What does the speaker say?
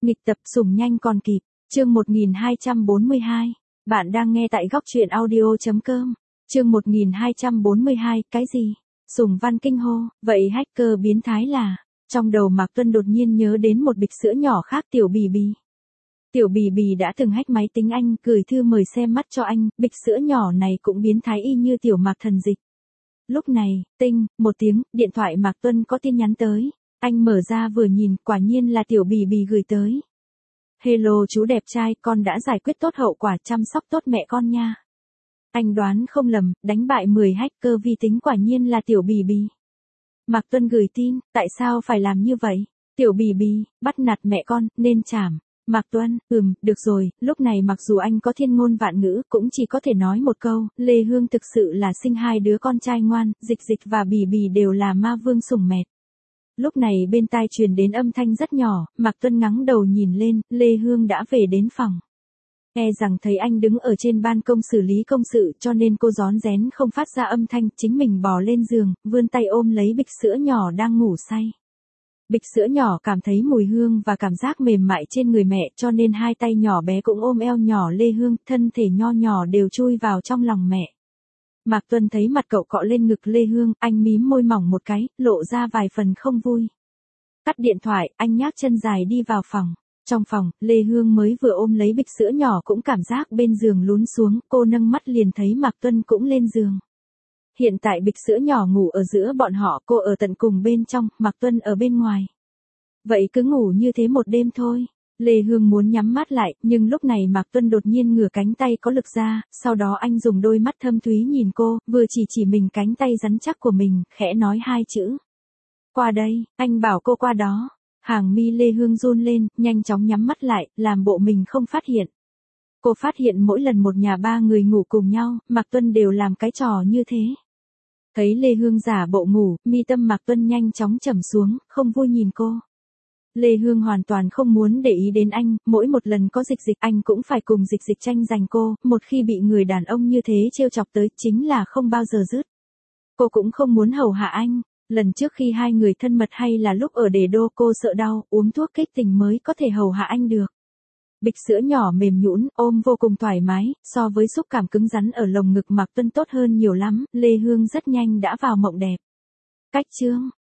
Nghịch tập sủng nhanh còn kịp, chương 1242. Bạn đang nghe tại góc truyện audio.com. Chương 1242, cái gì? Sủng văn kinh hô, vậy hacker biến thái là... Trong đầu Mạc Tuân đột nhiên nhớ đến một bịch sữa nhỏ khác, Tiểu Bì Bì. Tiểu Bì Bì đã từng hack máy tính anh, gửi thư mời xem mắt cho anh, bịch sữa nhỏ này cũng biến thái y như Tiểu Mạc thần dịch. Lúc này, tinh, một tiếng, điện thoại Mạc Tuân có tin nhắn tới. Anh mở ra vừa nhìn, quả nhiên là Tiểu Bì Bì gửi tới. Hello chú đẹp trai, con đã giải quyết tốt hậu quả, chăm sóc tốt mẹ con nha. Anh đoán không lầm, đánh bại 10 hacker vi tính, quả nhiên là Tiểu Bì Bì. Mạc Tuân gửi tin, tại sao phải làm như vậy? Tiểu Bì Bì, bắt nạt mẹ con, nên trảm. Mạc Tuân, được rồi, lúc này mặc dù anh có thiên ngôn vạn ngữ, cũng chỉ có thể nói một câu, Lê Hương thực sự là sinh hai đứa con trai ngoan, Dịch Dịch và Bì Bì đều là ma vương sủng mệt. Lúc này bên tai truyền đến âm thanh rất nhỏ, Mạc Tuân ngẩng đầu nhìn lên, Lê Hương đã về đến phòng. E rằng thấy anh đứng ở trên ban công xử lý công sự cho nên cô rón rén không phát ra âm thanh, chính mình bò lên giường, vươn tay ôm lấy bịch sữa nhỏ đang ngủ say. Bịch sữa nhỏ cảm thấy mùi hương và cảm giác mềm mại trên người mẹ cho nên hai tay nhỏ bé cũng ôm eo nhỏ Lê Hương, thân thể nho nhỏ đều chui vào trong lòng mẹ. Mạc Tuân thấy mặt cậu cọ lên ngực Lê Hương, anh mím môi mỏng một cái, lộ ra vài phần không vui. Cắt điện thoại, anh nhác chân dài đi vào phòng. Trong phòng, Lê Hương mới vừa ôm lấy bịch sữa nhỏ cũng cảm giác bên giường lún xuống, cô nâng mắt liền thấy Mạc Tuân cũng lên giường. Hiện tại bịch sữa nhỏ ngủ ở giữa bọn họ, cô ở tận cùng bên trong, Mạc Tuân ở bên ngoài. Vậy cứ ngủ như thế một đêm thôi. Lê Hương muốn nhắm mắt lại, nhưng lúc này Mạc Tuân đột nhiên ngửa cánh tay có lực ra, sau đó anh dùng đôi mắt thâm thúy nhìn cô, vừa chỉ mình cánh tay rắn chắc của mình, khẽ nói hai chữ. Qua đây, anh bảo cô qua đó. Hàng mi Lê Hương run lên, nhanh chóng nhắm mắt lại, làm bộ mình không phát hiện. Cô phát hiện mỗi lần một nhà ba người ngủ cùng nhau, Mạc Tuân đều làm cái trò như thế. Thấy Lê Hương giả bộ ngủ, mi tâm Mạc Tuân nhanh chóng trầm xuống, không vui nhìn cô. Lê Hương hoàn toàn không muốn để ý đến anh, mỗi một lần có Dịch Dịch anh cũng phải cùng Dịch Dịch tranh giành cô, một khi bị người đàn ông như thế trêu chọc tới chính là không bao giờ dứt. Cô cũng không muốn hầu hạ anh, lần trước khi hai người thân mật hay là lúc ở Đề Đô cô sợ đau, uống thuốc kích tình mới có thể hầu hạ anh được. Bịch sữa nhỏ mềm nhũn, ôm vô cùng thoải mái, so với xúc cảm cứng rắn ở lồng ngực Mạc Tuân tốt hơn nhiều lắm, Lê Hương rất nhanh đã vào mộng đẹp. Cách chương